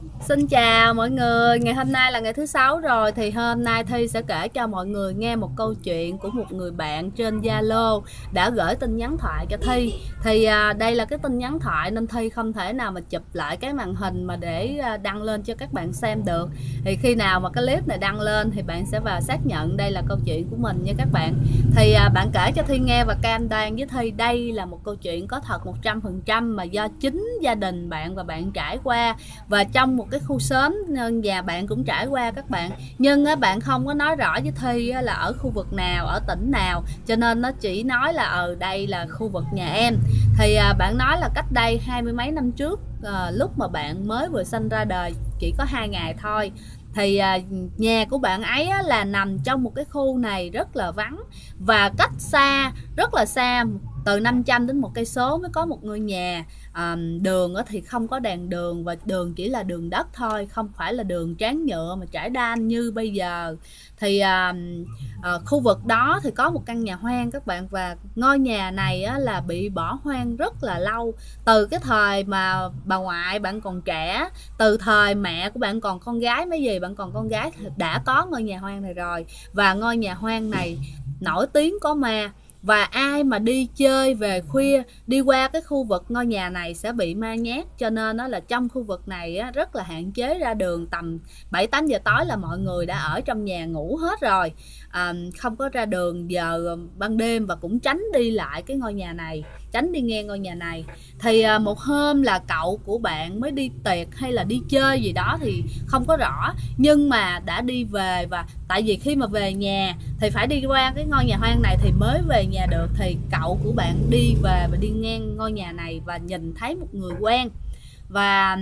Xin chào mọi người, ngày hôm nay là ngày thứ sáu rồi thì hôm nay Thi sẽ kể cho mọi người nghe một câu chuyện của một người bạn trên Zalo đã gửi tin nhắn thoại cho Thi. Thì đây là cái tin nhắn thoại nên Thi không thể nào mà chụp lại cái màn hình mà để đăng lên cho các bạn xem được. Thì khi nào mà cái clip này đăng lên thì bạn sẽ vào xác nhận đây là câu chuyện của mình nha các bạn. Thì bạn kể cho Thi nghe và cam đoan với Thi đây là một câu chuyện có thật 100% mà do chính gia đình bạn và bạn trải qua, và trong một cái khu xóm nhà bạn cũng trải qua các bạn, nhưng bạn không có nói rõ với Thi là ở khu vực nào, ở tỉnh nào, cho nên nó chỉ nói là ở đây là khu vực nhà em. Thì bạn nói là cách đây 20 mấy năm trước, lúc mà bạn mới vừa sinh ra đời chỉ có 2 ngày thôi, thì nhà của bạn ấy là nằm trong một cái khu này rất là vắng và cách xa, rất là xa, từ 500 đến 1 cây số mới có một ngôi nhà. Đường thì không có đèn đường và đường chỉ là đường đất thôi, không phải là đường tráng nhựa mà trải đan như bây giờ. Thì khu vực đó thì có một căn nhà hoang các bạn, và ngôi nhà này là bị bỏ hoang rất là lâu, từ cái thời mà bà ngoại bạn còn trẻ, từ thời mẹ của bạn còn con gái, mấy gì bạn còn con gái thì đã có ngôi nhà hoang này rồi. Và ngôi nhà hoang này nổi tiếng có ma, và ai mà đi chơi về khuya đi qua cái khu vực ngôi nhà này sẽ bị ma nhát, cho nên nó là trong khu vực này rất là hạn chế ra đường. Tầm 7-8 giờ tối là mọi người đã ở trong nhà ngủ hết rồi, không có ra đường giờ ban đêm, và cũng tránh đi lại cái ngôi nhà này, tránh đi ngang ngôi nhà này. Thì một hôm là cậu của bạn mới đi tiệc hay là đi chơi gì đó thì không có rõ, nhưng mà đã đi về. Và tại vì khi mà về nhà thì phải đi qua cái ngôi nhà hoang này thì mới về nhà được, thì cậu của bạn đi về và đi ngang ngôi nhà này và nhìn thấy một người quen. Và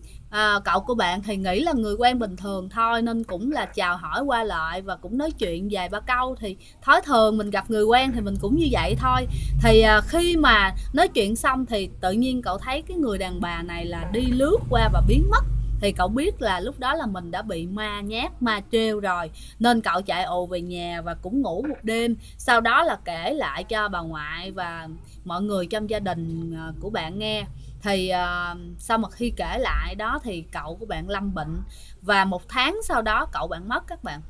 cậu của bạn thì nghĩ là người quen bình thường thôi, nên cũng là chào hỏi qua lại và cũng nói chuyện vài ba câu, thì thói thường mình gặp người quen thì mình cũng như vậy thôi. Thì khi mà nói chuyện xong thì tự nhiên cậu thấy cái người đàn bà này là đi lướt qua và biến mất. Thì cậu biết là lúc đó là mình đã bị ma nhát, ma trêu rồi, nên cậu chạy ù về nhà và cũng ngủ một đêm. Sau đó là kể lại cho bà ngoại và mọi người trong gia đình của bạn nghe. Thì sau mà khi kể lại đó thì cậu của bạn lâm bệnh, và 1 tháng sau đó cậu bạn mất các bạn.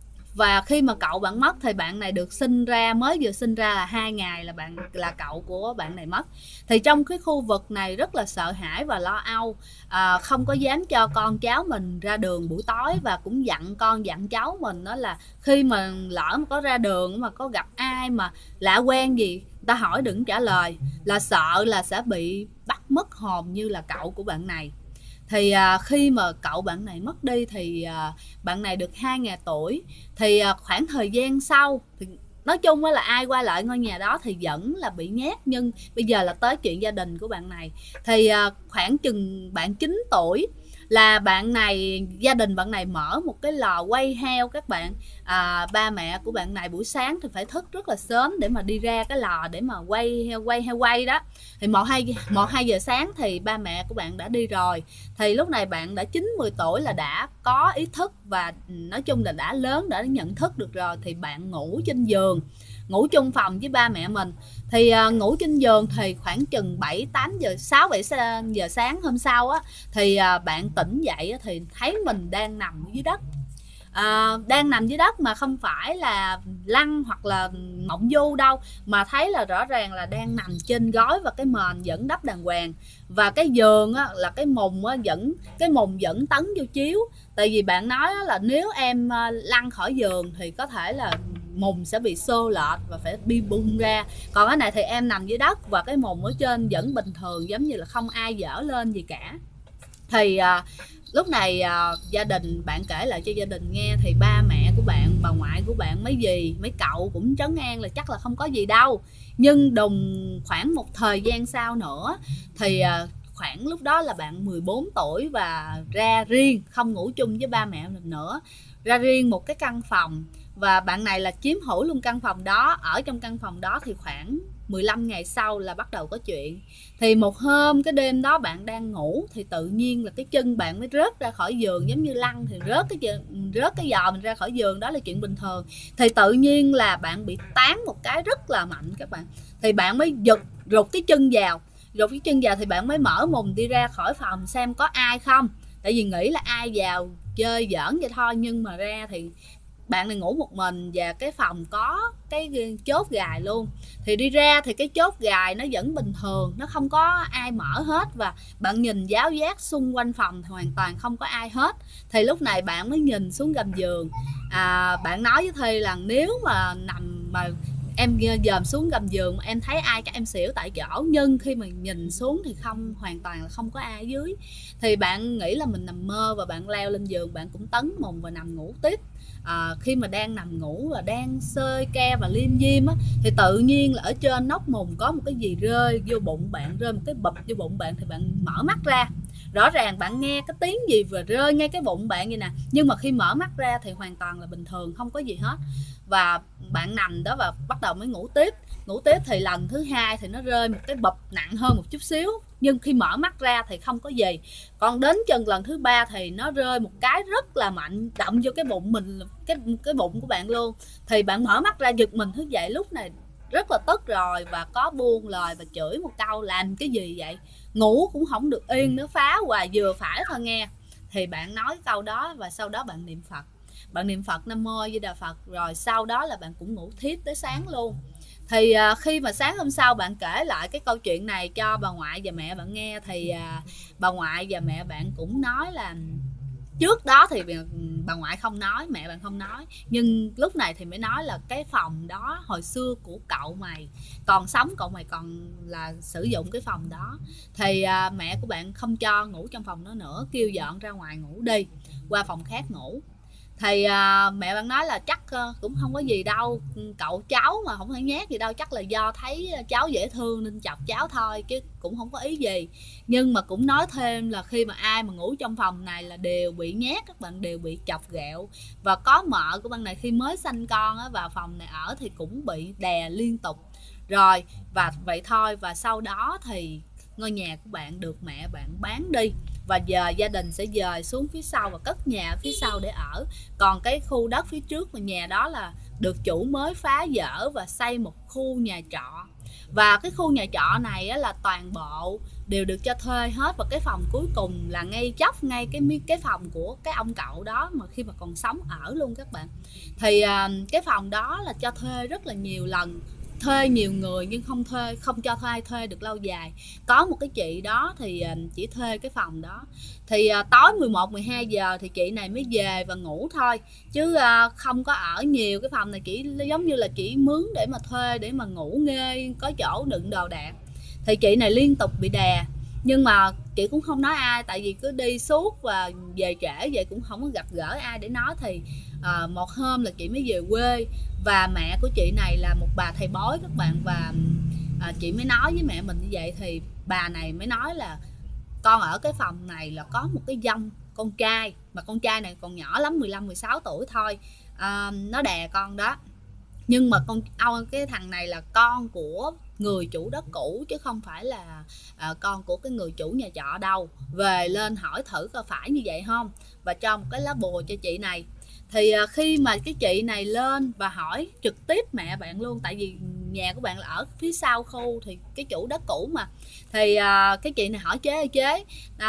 Và khi mà cậu bạn mất thì bạn này được sinh ra, mới vừa sinh ra là 2 ngày là cậu của bạn này mất. Thì trong cái khu vực này rất là sợ hãi và lo âu, không có dám cho con cháu mình ra đường buổi tối, và cũng dặn con dặn cháu mình đó là khi mà lỡ mà có ra đường mà có gặp ai mà lạ quen gì ta hỏi đừng trả lời, là sợ là sẽ bị bắt mất hồn như là cậu của bạn này. Thì khi mà cậu bạn này mất đi thì bạn này được 2 ngày tuổi. Thì khoảng thời gian sau thì nói chung là ai qua lại ngôi nhà đó thì vẫn là bị nhát, nhưng bây giờ là tới chuyện gia đình của bạn này. Thì khoảng chừng bạn 9 tuổi là bạn này, gia đình bạn này mở một cái lò quay heo các bạn. Ba mẹ của bạn này buổi sáng thì phải thức rất là sớm để mà đi ra cái lò để mà quay đó. Thì 1-2 giờ sáng thì ba mẹ của bạn đã đi rồi. Thì lúc này bạn đã 9-10 tuổi là đã có ý thức, và nói chung là đã lớn, đã nhận thức được rồi. Thì bạn ngủ trên giường, ngủ chung phòng với ba mẹ mình. Thì ngủ trên giường thì khoảng chừng 6-7 giờ sáng hôm sau thì bạn tỉnh dậy thì thấy mình đang nằm dưới đất. Đang nằm dưới đất mà không phải là lăn hoặc là mộng du đâu, mà thấy là rõ ràng là đang nằm trên gối và cái mền vẫn đắp đàng hoàng, và cái giường là cái mùng vẫn tấn vô chiếu. Tại vì bạn nói là nếu em lăn khỏi giường thì có thể là mùng sẽ bị xô lệch và phải bi bung ra, còn cái này thì em nằm dưới đất và cái mùng ở trên vẫn bình thường, giống như là không ai dở lên gì cả. Thì lúc này gia đình bạn kể lại cho gia đình nghe, thì ba mẹ của bạn, bà ngoại của bạn, mấy dì mấy cậu cũng trấn an là chắc là không có gì đâu. Nhưng đùng khoảng một thời gian sau nữa thì khoảng lúc đó là bạn 14 tuổi và ra riêng, không ngủ chung với ba mẹ mình nữa, ra riêng một cái căn phòng. Và bạn này là chiếm hữu luôn căn phòng đó. Ở trong căn phòng đó thì khoảng 15 ngày sau là bắt đầu có chuyện. Thì một hôm cái đêm đó bạn đang ngủ thì tự nhiên là cái chân bạn mới rớt ra khỏi giường, giống như lăn thì rớt cái giò mình ra khỏi giường, đó là chuyện bình thường. Thì tự nhiên là bạn bị tán một cái rất là mạnh các bạn. Thì bạn mới rụt cái chân vào thì bạn mới mở mùng đi ra khỏi phòng xem có ai không. tại vì nghĩ là ai vào chơi giỡn vậy thôi, nhưng mà ra thì bạn này ngủ một mình và cái phòng có cái chốt gài luôn. Thì đi ra thì cái chốt gài nó vẫn bình thường, nó không có ai mở hết, và bạn nhìn giáo giác xung quanh phòng thì hoàn toàn không có ai hết. Thì lúc này bạn mới nhìn xuống gầm giường. Bạn nói với Thi là nếu mà nằm mà em dòm xuống gầm giường mà em thấy ai chắc em xỉu tại chỗ, nhưng khi mà nhìn xuống thì không, hoàn toàn là không có ai ở dưới. Thì bạn nghĩ là mình nằm mơ và bạn leo lên giường, bạn cũng tấn mùng và nằm ngủ tiếp. Khi mà đang nằm ngủ và đang xơi ke và liêm diêm á, thì tự nhiên là ở trên nóc mùng có một cái gì rơi vô bụng bạn, rơi một cái bụp vô bụng bạn. Thì bạn mở mắt ra, rõ ràng bạn nghe cái tiếng gì vừa rơi ngay cái bụng bạn vậy nè, nhưng mà khi mở mắt ra thì hoàn toàn là bình thường, không có gì hết. Và bạn nằm đó và bắt đầu mới ngủ tiếp. Ngủ tiếp thì lần thứ hai thì nó rơi một cái bụp nặng hơn một chút xíu, nhưng khi mở mắt ra thì không có gì. Còn đến chừng lần thứ ba thì nó rơi một cái rất là mạnh, đậm vô cái bụng mình, cái bụng của bạn luôn. Thì bạn mở mắt ra giật mình thức dậy, lúc này rất là tức rồi, và có buông lời và chửi một câu làm cái gì vậy, ngủ cũng không được yên nữa, phá hoài vừa phải thôi nghe. Thì bạn nói câu đó và sau đó bạn niệm Phật. Bạn niệm Phật Nam Mô Di Đà Phật, rồi sau đó là bạn cũng ngủ thiếp tới sáng luôn. Thì khi mà sáng hôm sau bạn kể lại cái câu chuyện này cho bà ngoại và mẹ bạn nghe, thì bà ngoại và mẹ bạn cũng nói là trước đó thì bà ngoại không nói, mẹ bạn không nói, nhưng lúc này thì mới nói là cái phòng đó hồi xưa của cậu mày còn sống, cậu mày còn là sử dụng cái phòng đó. Thì mẹ của bạn không cho ngủ trong phòng đó nữa, kêu dọn ra ngoài ngủ đi, qua phòng khác ngủ. Thì mẹ bạn nói là chắc cũng không có gì đâu, cậu cháu mà không thể nhát gì đâu, chắc là do thấy cháu dễ thương nên chọc cháu thôi, chứ cũng không có ý gì. Nhưng mà cũng nói thêm là khi mà ai mà ngủ trong phòng này là đều bị nhát, các bạn đều bị chọc ghẹo. Và có mợ của bạn này khi mới sanh con á, vào phòng này ở thì cũng bị đè liên tục. Rồi và vậy thôi, và sau đó thì ngôi nhà của bạn được mẹ bạn bán đi, và giờ gia đình sẽ dời xuống phía sau và cất nhà phía sau để ở. Còn cái khu đất phía trước mà nhà đó là được chủ mới phá dỡ và xây một khu nhà trọ. Và cái khu nhà trọ này á, là toàn bộ đều được cho thuê hết. Và cái phòng cuối cùng là ngay chóc ngay cái phòng của cái ông cậu đó mà khi mà còn sống ở luôn các bạn. Thì cái phòng đó là cho thuê rất là nhiều lần, thuê nhiều người nhưng không cho thuê được lâu dài. Có một cái chị đó thì chỉ thuê cái phòng đó. Thì tối 11-12 giờ thì chị này mới về và ngủ thôi, chứ không có ở nhiều. Cái phòng này chỉ giống như là chỉ mướn để mà thuê, để mà ngủ nghe, có chỗ đựng đồ đạc. Thì chị này liên tục bị đè, nhưng mà chị cũng không nói ai, tại vì cứ đi suốt và về trễ vậy cũng không có gặp gỡ ai để nói. Thì một hôm là chị mới về quê, và mẹ của chị này là một bà thầy bói các bạn. Và chị mới nói với mẹ mình như vậy, thì bà này mới nói là con ở cái phòng này là có một cái dông con trai, mà con trai này còn nhỏ lắm, 15-16 tuổi thôi. Nó đè con đó, nhưng mà cái thằng này là con của người chủ đất cũ, chứ không phải là con của cái người chủ nhà trọ đâu. Về lên hỏi thử coi phải như vậy không, và cho một cái lá bùa cho chị này. Thì khi mà cái chị này lên và hỏi trực tiếp mẹ bạn luôn, tại vì nhà của bạn là ở phía sau khu thì cái chủ đất cũ mà. Thì cái chị này hỏi chế ơi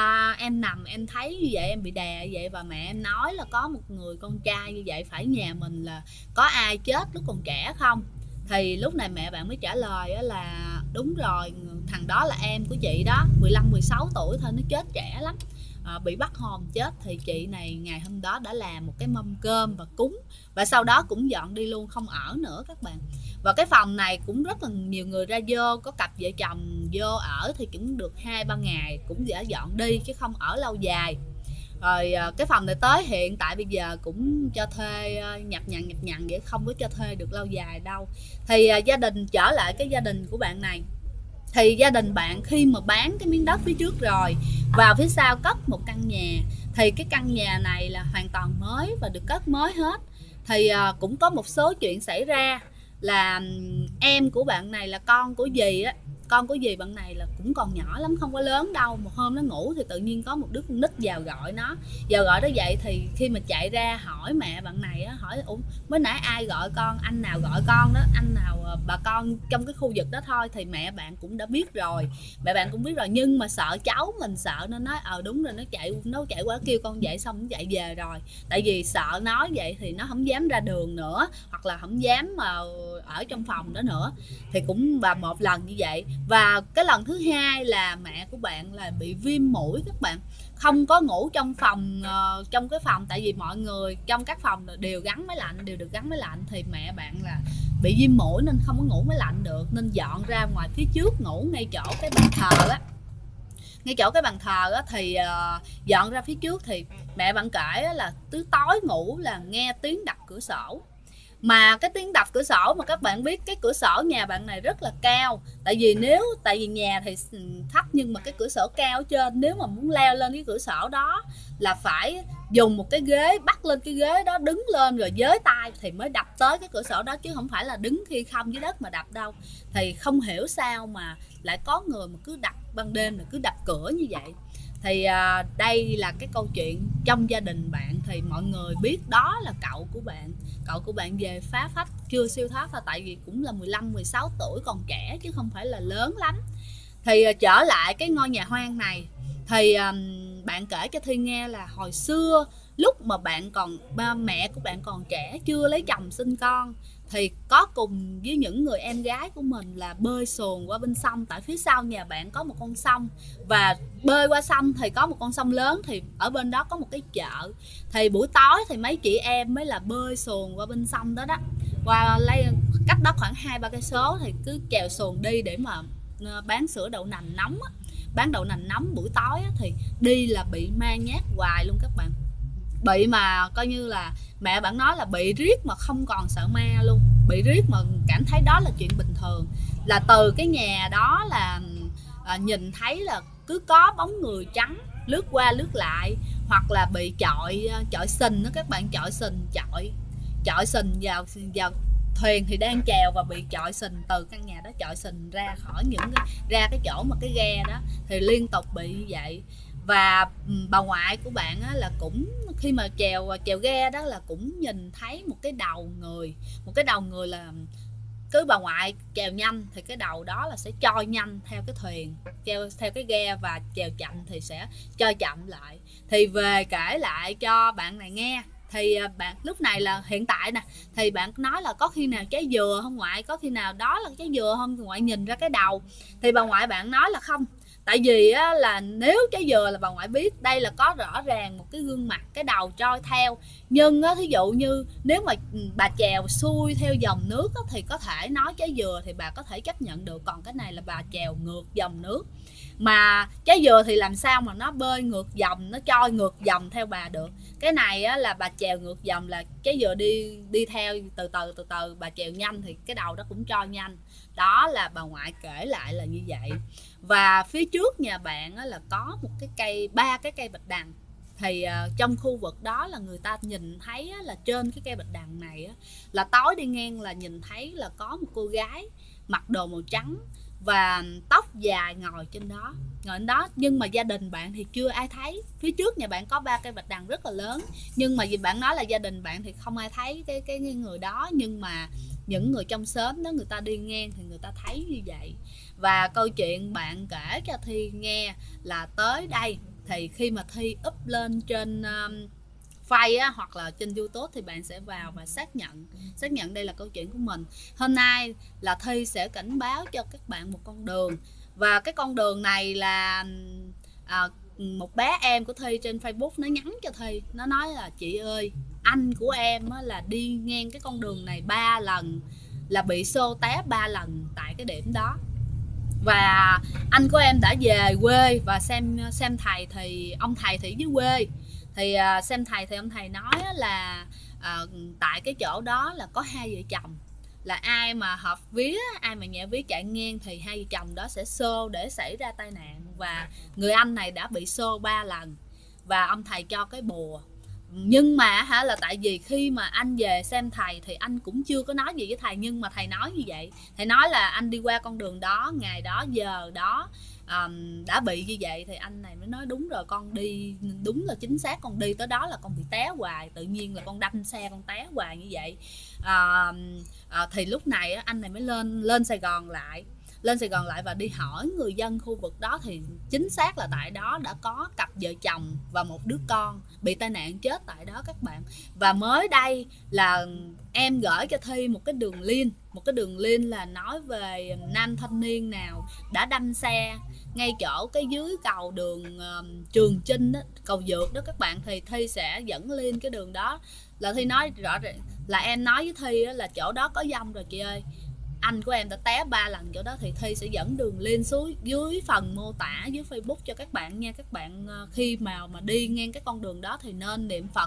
em nằm em thấy như vậy, em bị đè vậy, và mẹ em nói là có một người con trai như vậy, phải nhà mình là có ai chết lúc còn trẻ không? Thì lúc này mẹ bạn mới trả lời là đúng rồi, thằng đó là em của chị đó, 15-16 tuổi thôi, nó chết trẻ lắm, bị bắt hồn chết. Thì chị này ngày hôm đó đã làm một cái mâm cơm và cúng, và sau đó cũng dọn đi luôn, không ở nữa các bạn. Và cái phòng này cũng rất là nhiều người ra vô, có cặp vợ chồng vô ở thì cũng được 2-3 ngày cũng đã dọn đi, chứ không ở lâu dài. Rồi cái phòng này tới hiện tại bây giờ cũng cho thuê nhập nhằn vậy, không có cho thuê được lâu dài đâu. Thì gia đình trở lại cái gia đình của bạn này, thì gia đình bạn khi mà bán cái miếng đất phía trước rồi, vào phía sau cất một căn nhà. Thì cái căn nhà này là hoàn toàn mới và được cất mới hết. Thì cũng có một số chuyện xảy ra là em của bạn này là con của dì á, con của dì bạn này là cũng còn nhỏ lắm, không có lớn đâu. Một hôm nó ngủ thì tự nhiên có một đứa con nít vào gọi nó, dậy thì khi mà chạy ra hỏi mẹ bạn này á, hỏi ủa mới nãy ai gọi con, anh nào gọi con đó, anh nào bà con trong cái khu vực đó thôi, thì mẹ bạn cũng đã biết rồi, nhưng mà sợ cháu mình sợ nên nói đúng rồi, nó chạy qua kêu con dậy xong nó chạy về rồi, tại vì sợ nói vậy thì nó không dám ra đường nữa, hoặc là không dám mà ở trong phòng đó nữa. Thì cũng và một lần như vậy. Và cái lần thứ hai là mẹ của bạn là bị viêm mũi các bạn, không có ngủ trong phòng, trong cái phòng, tại vì mọi người trong các phòng đều được gắn máy lạnh, thì mẹ bạn là bị viêm mũi nên không có ngủ máy lạnh được, nên dọn ra ngoài phía trước ngủ ngay chỗ cái bàn thờ á. Thì dọn ra phía trước thì mẹ bạn kể là cứ tối ngủ là nghe tiếng đập cửa sổ. Mà cái tiếng đập cửa sổ mà các bạn biết cái cửa sổ nhà bạn này rất là cao, tại vì nhà thì thấp nhưng mà cái cửa sổ cao ở trên, nếu mà muốn leo lên cái cửa sổ đó là phải dùng một cái ghế, bắt lên cái ghế đó, đứng lên rồi với tay thì mới đập tới cái cửa sổ đó, chứ không phải là đứng khi không dưới đất mà đập đâu. Thì không hiểu sao mà lại có người mà cứ đập ban đêm, là cứ đập cửa như vậy. Thì đây là cái câu chuyện trong gia đình bạn, thì mọi người biết đó là cậu của bạn về phá phách, chưa siêu thoát thôi, tại vì cũng là 15-16 tuổi, còn trẻ chứ không phải là lớn lắm. Thì trở lại cái ngôi nhà hoang này, thì bạn kể cho Thi nghe là hồi xưa lúc mà mẹ của bạn còn trẻ, chưa lấy chồng sinh con, thì có cùng với những người em gái của mình là bơi xuồng qua bên sông, tại phía sau nhà bạn có một con sông, và bơi qua sông thì có một con sông lớn, thì ở bên đó có một cái chợ, thì buổi tối thì mấy chị em mới là bơi xuồng qua bên sông đó, cách đó khoảng 2-3 cây số, thì cứ chèo xuồng đi để mà bán sữa đậu nành nóng á. Bán đậu nành nóng buổi tối á, thì đi là bị ma nhát hoài luôn các bạn. Bị mà coi như là mẹ bạn nói là bị riết mà không còn sợ ma luôn, bị riết mà cảm thấy đó là chuyện bình thường. Là từ cái nhà đó là nhìn thấy là cứ có bóng người trắng lướt qua lướt lại, hoặc là bị chọi sình đó các bạn, chọi sình vào thuyền thì đang chèo và bị chọi sình từ căn nhà đó, chọi sình ra khỏi ra cái chỗ mà cái ghe đó, thì liên tục bị như vậy. Và bà ngoại của bạn á, là cũng khi mà chèo ghe đó là cũng nhìn thấy một cái đầu người là cứ bà ngoại chèo nhanh thì cái đầu đó là sẽ trôi nhanh theo cái thuyền, theo cái ghe, và chèo chậm thì sẽ trôi chậm lại. Thì về kể lại cho bạn này nghe, thì bạn lúc này là hiện tại nè, thì bạn nói là có khi nào trái dừa không ngoại, có khi nào đó là trái dừa không, thì ngoại nhìn ra cái đầu. Thì bà ngoại bạn nói là không, tại vì á, là nếu trái dừa là bà ngoại biết đây là có rõ ràng một cái gương mặt, cái đầu trôi theo. Nhưng á, thí dụ như nếu mà bà chèo xuôi theo dòng nước á, thì có thể nói trái dừa thì bà có thể chấp nhận được, còn cái này là bà chèo ngược dòng nước. Mà trái dừa thì làm sao mà nó bơi ngược dòng, nó trôi ngược dòng theo bà được. Cái này á, là bà chèo ngược dòng, là trái dừa đi theo từ từ, bà chèo nhanh thì cái đầu đó cũng trôi nhanh. Đó là bà ngoại kể lại là như vậy. Và phía trước nhà bạn á, là có một cái cây, 3 cái cây bạch đằng. Thì trong khu vực đó là người ta nhìn thấy á, là trên cái cây bạch đằng này á, là tối đi ngang là nhìn thấy là có một cô gái mặc đồ màu trắng và tóc dài ngồi trên đó. Nhưng mà gia đình bạn thì chưa ai thấy. Phía trước nhà bạn có 3 cây bạch đằng rất là lớn, nhưng mà vì bạn nói là gia đình bạn thì không ai thấy cái người đó, nhưng mà những người trong xóm đó người ta đi ngang thì người ta thấy như vậy. Và câu chuyện bạn kể cho Thi nghe là tới đây, thì khi mà Thi up lên trên Face á, hoặc là trên YouTube thì bạn sẽ vào và xác nhận đây là câu chuyện của mình. Hôm nay là Thi sẽ cảnh báo cho các bạn một con đường, và cái con đường này là một bé em của Thi trên Facebook nó nhắn cho Thi, nó nói là chị ơi, anh của em á, là đi ngang cái con đường này 3 lần, là bị xô té 3 lần tại cái điểm đó. Và anh của em đã về quê và xem thầy, thì ông thầy thì dưới quê, thì xem thầy thì ông thầy nói là tại cái chỗ đó là có 2 vợ chồng, là ai mà hợp vía, ai mà nhẹ vía chạy ngang thì 2 vợ chồng đó sẽ xô để xảy ra tai nạn. Và người anh này đã bị xô 3 lần, và ông thầy cho cái bùa, Nhưng mà là tại vì khi mà anh về xem thầy thì anh cũng chưa có nói gì với thầy, nhưng mà thầy nói như vậy, thầy nói là anh đi qua con đường đó, ngày đó, giờ đó đã bị như vậy. Thì anh này mới nói đúng rồi, con đi đúng là chính xác, con đi tới đó là con bị té hoài, tự nhiên là con đâm xe con té hoài như vậy. Thì lúc này anh này mới lên Sài Gòn lại, và đi hỏi người dân khu vực đó, thì chính xác là tại đó đã có cặp vợ chồng và một đứa con bị tai nạn chết tại đó các bạn. Và mới đây là em gửi cho Thi một cái đường link là nói về nam thanh niên nào đã đâm xe ngay chỗ cái dưới cầu đường Trường Chinh đó, cầu vượt đó các bạn. Thì Thi sẽ dẫn lên cái đường đó, là Thi nói rõ ràng là em nói với Thi là chỗ đó có dông rồi chị ơi, anh của em đã té 3 lần chỗ đó. Thì Thi sẽ dẫn đường link xuống dưới phần mô tả dưới Facebook cho các bạn nha. Các bạn khi mà đi ngang cái con đường đó thì nên niệm Phật,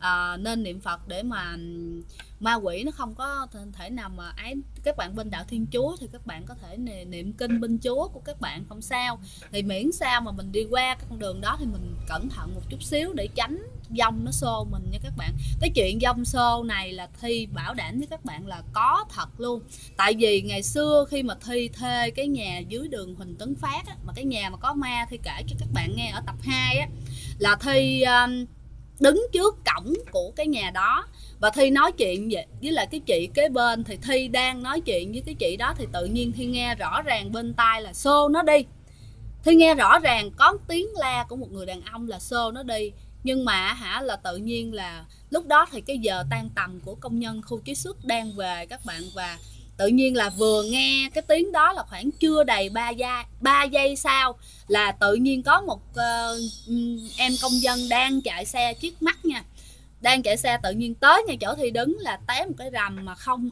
để mà ma quỷ nó không có thể nào mà ấy. Các bạn bên đạo Thiên Chúa thì các bạn có thể niệm kinh bên Chúa của các bạn không sao, thì miễn sao mà mình đi qua cái con đường đó thì mình cẩn thận một chút xíu để tránh dông nó xô mình nha các bạn. Cái chuyện dông xô này là Thi bảo đảm với các bạn là có thật luôn. Tại vì ngày xưa khi mà Thi thuê cái nhà dưới đường Huỳnh Tấn Phát á, mà cái nhà mà có ma Thi kể cho các bạn nghe ở tập 2 á, là Thi đứng trước cổng của cái nhà đó và Thi nói chuyện với lại cái chị kế bên. Thì Thi đang nói chuyện với cái chị đó thì tự nhiên Thi nghe rõ ràng bên tai là xô nó đi. Thi nghe rõ ràng có tiếng la của một người đàn ông là xô nó đi. Nhưng mà là tự nhiên là lúc đó thì cái giờ tan tầm của công nhân khu chế xuất đang về các bạn, và tự nhiên là vừa nghe cái tiếng đó là khoảng chưa đầy 3 giây sau là tự nhiên có một em công dân đang chạy xe trước mắt nha, đang chạy xe tự nhiên tới ngay chỗ Thi đứng là té một cái rầm mà không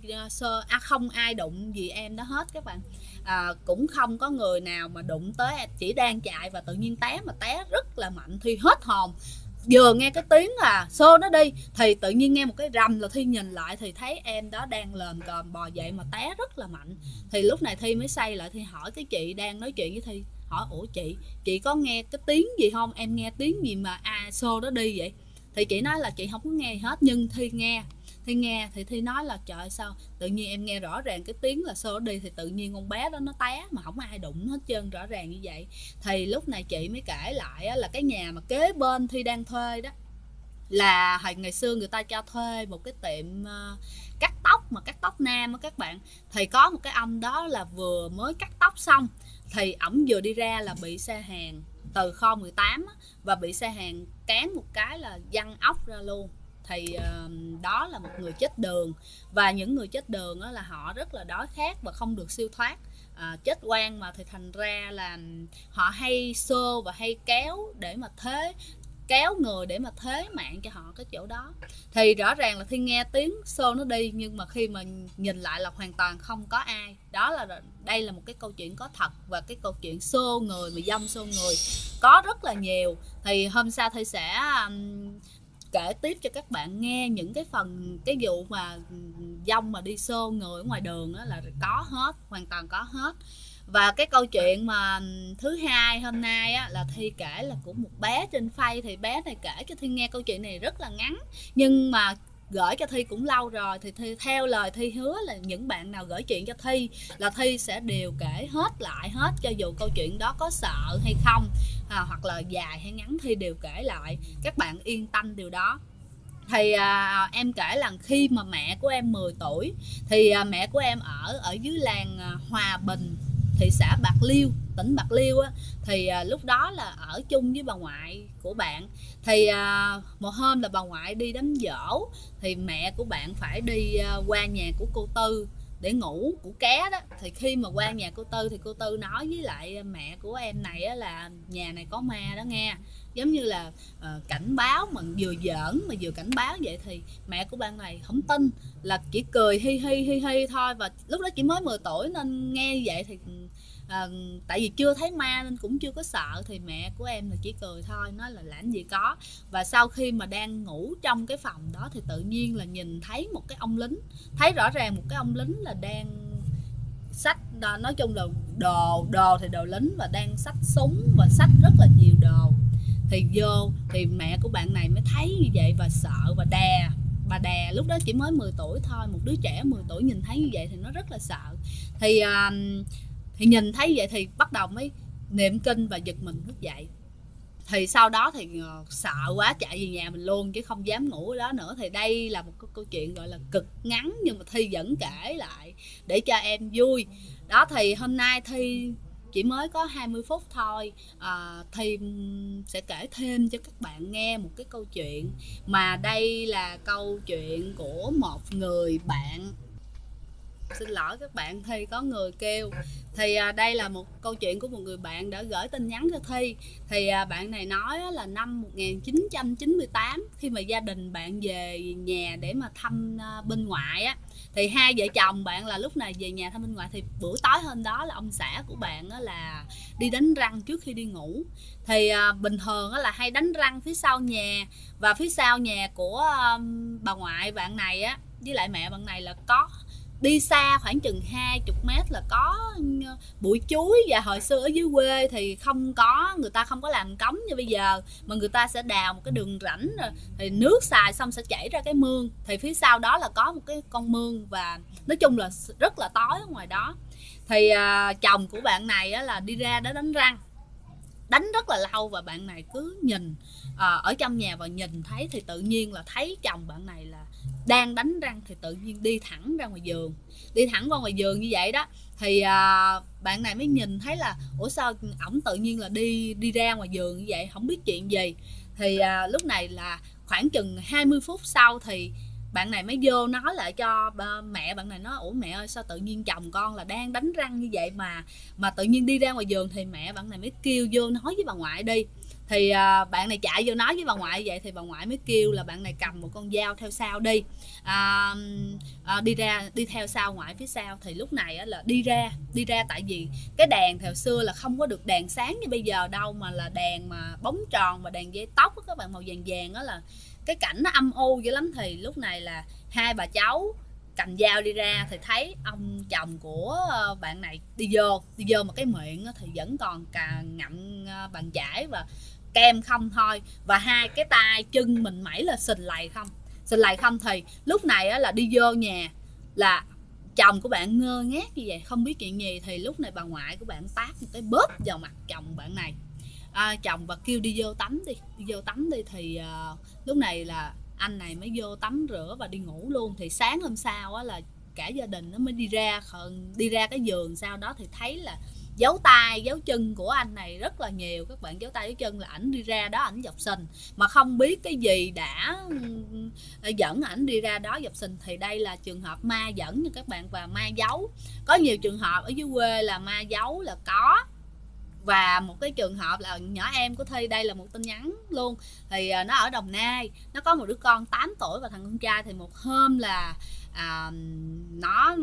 ai đụng gì em đó hết các bạn. Cũng không có người nào mà đụng tới, chỉ đang chạy và tự nhiên té, mà té rất là mạnh. Thi hết hồn, vừa nghe cái tiếng là xô nó đi thì tự nhiên nghe một cái rầm là Thi nhìn lại thì thấy em đó đang lờn cờn bò dậy mà té rất là mạnh. Thì lúc này Thi mới xoay lại, Thi hỏi cái chị đang nói chuyện với Thi, hỏi ủa chị có nghe cái tiếng gì không, em nghe tiếng gì mà xô nó đi vậy? Thì chị nói là chị không có nghe hết, nhưng Thi nghe. Thì Thi nói là trời sao tự nhiên em nghe rõ ràng cái tiếng là xô đi, thì tự nhiên con bé đó nó té mà không ai đụng hết trơn, rõ ràng như vậy. Thì lúc này chị mới kể lại là cái nhà mà kế bên Thi đang thuê đó là hồi ngày xưa người ta cho thuê một cái tiệm cắt tóc, mà cắt tóc nam á các bạn. Thì có một cái ông đó là vừa mới cắt tóc xong thì ổng vừa đi ra là bị xe hàng từ kho 18 á, và bị xe hàng cán một cái là văng ốc ra luôn. Thì đó là một người chết đường, và những người chết đường là họ rất là đói khát và không được siêu thoát, chết oan mà, thì thành ra là họ hay xô và hay kéo để mà kéo người để mà thế mạng cho họ cái chỗ đó. Thì rõ ràng là Thi nghe tiếng xô nó đi, nhưng mà khi mà nhìn lại là hoàn toàn không có ai. Đây là một cái câu chuyện có thật, và cái câu chuyện xô người mà dông xô người có rất là nhiều. Thì hôm sau Thi sẽ kể tiếp cho các bạn nghe những cái vụ mà dông mà đi xô người ở ngoài đường đó là có hết, hoàn toàn có hết. Và cái câu chuyện mà thứ hai hôm nay á, là Thi kể là của một bé trên Face. Thì bé này kể cho Thi nghe câu chuyện này rất là ngắn, nhưng mà gửi cho Thi cũng lâu rồi. Thì theo lời Thi hứa là những bạn nào gửi chuyện cho Thi là Thi sẽ đều kể lại hết, cho dù câu chuyện đó có sợ hay không, hoặc là dài hay ngắn Thi đều kể lại, các bạn yên tâm điều đó. Thì em kể là khi mà mẹ của em 10 tuổi thì mẹ của em ở dưới làng Hòa Bình, thị xã Bạc Liêu, tỉnh Bạc Liêu á. Thì lúc đó là ở chung với bà ngoại của bạn. Thì một hôm là bà ngoại đi đám giỗ, thì mẹ của bạn phải đi qua nhà của cô Tư để ngủ của ké đó. Thì khi mà qua nhà cô Tư thì cô Tư nói với lại mẹ của em này á, là nhà này có ma đó nghe, giống như là cảnh báo mà vừa giỡn mà vừa cảnh báo vậy. Thì mẹ của bạn này không tin, là chỉ cười hi hi thôi. Và lúc đó chỉ mới 10 tuổi nên nghe vậy thì tại vì chưa thấy ma nên cũng chưa có sợ, thì mẹ của em là chỉ cười thôi, nói là làm gì có. Và sau khi mà đang ngủ trong cái phòng đó thì tự nhiên là nhìn thấy một cái ông lính, thấy rõ ràng một cái ông lính là đang xách, nói chung là đồ thì đồ lính, và đang xách súng và xách rất là nhiều đồ. Thì vô thì mẹ của bạn này mới thấy như vậy và sợ và đè. Bà đè lúc đó chỉ mới 10 tuổi thôi, một đứa trẻ 10 tuổi nhìn thấy như vậy thì nó rất là sợ. Thì nhìn thấy vậy thì bắt đầu mới niệm kinh và giật mình thức dậy. Thì sau đó thì sợ quá chạy về nhà mình luôn chứ không dám ngủ ở đó nữa. Thì đây là một câu chuyện gọi là cực ngắn nhưng mà Thi vẫn kể lại để cho em vui. Đó, thì hôm nay Thi chỉ mới có 20 phút thôi, Thi sẽ kể thêm cho các bạn nghe một cái câu chuyện. Mà đây là câu chuyện của một người bạn. Xin lỗi các bạn, Thi có người kêu. Thì đây là một câu chuyện của một người bạn đã gửi tin nhắn cho Thi. Thì bạn này nói là năm 1998 khi mà gia đình bạn về nhà để mà thăm bên ngoại á, thì hai vợ chồng bạn là lúc này về nhà thăm bên ngoại. Thì buổi tối hôm đó là ông xã của bạn là đi đánh răng trước khi đi ngủ. Thì bình thường là hay đánh răng phía sau nhà, và phía sau nhà của bà ngoại bạn này á với lại mẹ bạn này là có đi xa khoảng chừng 20 mét là có bụi chuối. Và hồi xưa ở dưới quê thì người ta không có làm cống như bây giờ, mà người ta sẽ đào một cái đường rãnh rồi thì nước xài xong sẽ chảy ra cái mương. Thì phía sau đó là có một cái con mương, và nói chung là rất là tối ở ngoài đó. Thì chồng của bạn này là đi ra đó đánh răng, đánh rất là lâu, và bạn này cứ nhìn ở trong nhà và nhìn thấy thì tự nhiên là thấy chồng bạn này là đang đánh răng, thì tự nhiên đi thẳng ra ngoài giường, như vậy đó. Thì bạn này mới nhìn thấy là ủa sao ổng tự nhiên là đi ra ngoài giường như vậy, không biết chuyện gì. Thì lúc này là khoảng chừng 20 phút sau thì bạn này mới vô nói lại cho mẹ bạn này, nói ủa mẹ ơi sao tự nhiên chồng con là đang đánh răng như vậy mà tự nhiên đi ra ngoài giường. Thì mẹ bạn này mới kêu vô nói với bà ngoại đi. Thì bạn này chạy vô nói với bà ngoại vậy, thì bà ngoại mới kêu là bạn này cầm một con dao theo sau đi, đi theo sau ngoại phía sau. Thì lúc này là đi ra tại vì cái đèn thời xưa là không có được đèn sáng như bây giờ đâu, mà là đèn mà bóng tròn và đèn dây tóc các bạn, màu vàng vàng đó, là cái cảnh nó âm u dữ lắm. Thì lúc này là hai bà cháu cầm dao đi ra thì thấy ông chồng của bạn này đi vô mà cái miệng thì vẫn còn ngậm bàn chải và kem không thôi, và hai cái tay chân mình mẩy là sình lầy không. Thì lúc này là đi vô nhà là chồng của bạn ngơ ngác như vậy không biết chuyện gì. Thì lúc này bà ngoại của bạn tát một cái bóp vào mặt chồng bạn này, chồng và kêu đi vô tắm đi. Thì lúc này là anh này mới vô tắm rửa và đi ngủ luôn. Thì sáng hôm sau là cả gia đình nó mới đi ra cái giường. Sau đó thì thấy là dấu tay dấu chân của anh này rất là nhiều các bạn. Dấu tay dấu chân là ảnh đi ra đó ảnh dọc sình, mà không biết cái gì đã dẫn ảnh đi ra đó dọc sình. Thì đây là trường hợp ma dẫn nha các bạn, và ma giấu. Có nhiều trường hợp ở dưới quê là ma giấu là có. Và một cái trường hợp là nhỏ em của Thi, đây là một tin nhắn luôn. Thì nó ở Đồng Nai, nó có một đứa con 8 tuổi và thằng con trai. Thì một hôm là nó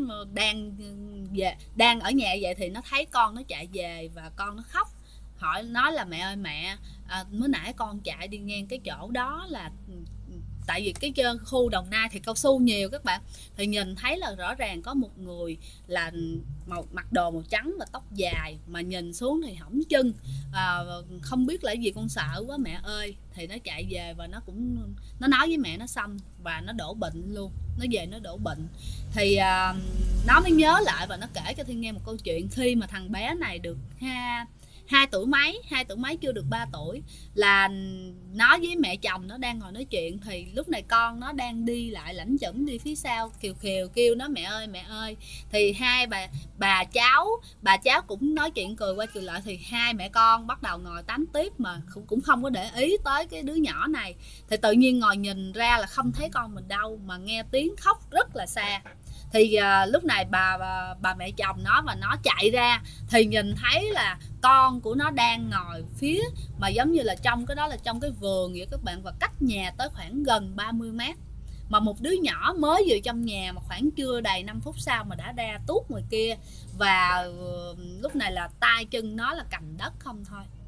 đang ở nhà vậy thì nó thấy con nó chạy về và con nó khóc, nói là mẹ ơi mẹ, mới nãy con chạy đi ngang cái chỗ đó là tại vì cái khu Đồng Nai thì cao su nhiều các bạn, thì nhìn thấy là rõ ràng có một người là mặc đồ màu trắng và tóc dài, mà nhìn xuống thì hỏng chân, không biết là gì, con sợ quá mẹ ơi. Thì nó chạy về và nó nói với mẹ nó xong và nó đổ bệnh luôn, nó về nó đổ bệnh. Thì nó mới nhớ lại và nó kể cho Thi nghe một câu chuyện. Khi mà thằng bé này được 2 tuổi mấy chưa được 3 tuổi, là nó với mẹ chồng nó đang ngồi nói chuyện. Thì lúc này con nó đang đi lại lẩm chẩm đi phía sau, khều kêu nó mẹ ơi. Thì hai bà cháu cũng nói chuyện cười qua cười lại. Thì hai mẹ con bắt đầu ngồi tám tiếp mà cũng không có để ý tới cái đứa nhỏ này. Thì tự nhiên ngồi nhìn ra là không thấy con mình đâu, mà nghe tiếng khóc rất là xa. Thì lúc này bà mẹ chồng nó và nó chạy ra thì nhìn thấy là con của nó đang ngồi phía mà giống như là trong cái đó là trong cái vườn vậy các bạn, và cách nhà tới khoảng gần 30 mét. Mà một đứa nhỏ mới vừa trong nhà mà khoảng chưa đầy 5 phút sau mà đã ra tuốt ngoài kia. Và lúc này là tay chân nó là cầm đất không thôi.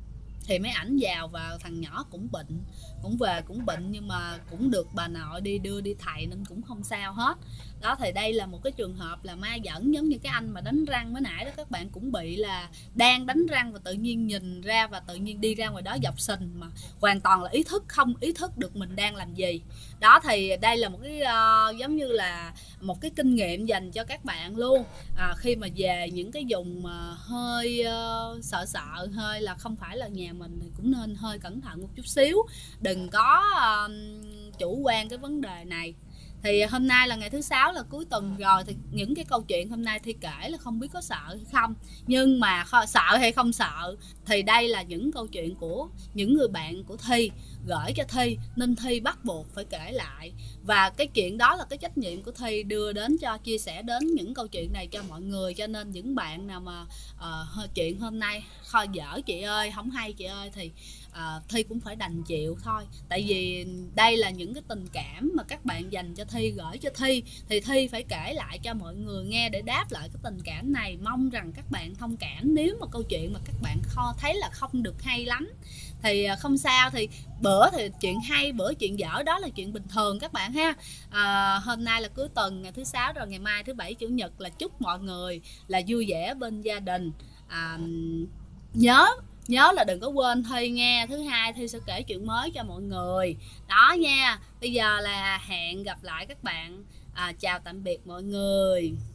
thì mấy ảnh vào và thằng nhỏ cũng bệnh, cũng về cũng bệnh, nhưng mà cũng được bà nội đi đưa đi thầy nên cũng không sao hết. Đó thì đây là một cái trường hợp là ma dẫn, giống như cái anh mà đánh răng mới nãy đó, các bạn cũng bị là đang đánh răng và tự nhiên nhìn ra và tự nhiên đi ra ngoài đó dọc sình mà hoàn toàn là không ý thức được mình đang làm gì. Đó thì đây là một cái giống như là một cái kinh nghiệm dành cho các bạn luôn. Khi mà về những cái vùng mà hơi sợ sợ, hơi là không phải là nhà mình thì cũng nên hơi cẩn thận một chút xíu, đừng có chủ quan cái vấn đề này. Thì hôm nay là ngày thứ sáu, là cuối tuần rồi, thì những cái câu chuyện hôm nay Thi kể là không biết có sợ hay không, nhưng mà sợ hay không sợ thì đây là những câu chuyện của những người bạn của Thi gửi cho Thi, nên Thi bắt buộc phải kể lại. Và cái chuyện đó là cái trách nhiệm của Thi đưa đến cho chia sẻ đến những câu chuyện này cho mọi người. Cho nên những bạn nào mà chuyện hôm nay kho dở chị ơi, không hay chị ơi, thì Thi cũng phải đành chịu thôi. Tại vì đây là những cái tình cảm mà các bạn dành cho Thi, gửi cho Thi, thì Thi phải kể lại cho mọi người nghe để đáp lại cái tình cảm này. Mong rằng các bạn thông cảm. Nếu mà câu chuyện mà các bạn thấy là không được hay lắm thì không sao, thì bữa thì chuyện hay, bữa chuyện dở, đó là chuyện bình thường các bạn ha. Hôm nay là cuối tuần, ngày thứ sáu rồi, ngày mai thứ bảy chủ nhật là chúc mọi người là vui vẻ bên gia đình. Nhớ nhớ là đừng có quên Thi nghe, thứ hai Thi sẽ kể chuyện mới cho mọi người đó nha. Bây giờ là hẹn gặp lại các bạn. Chào tạm biệt mọi người.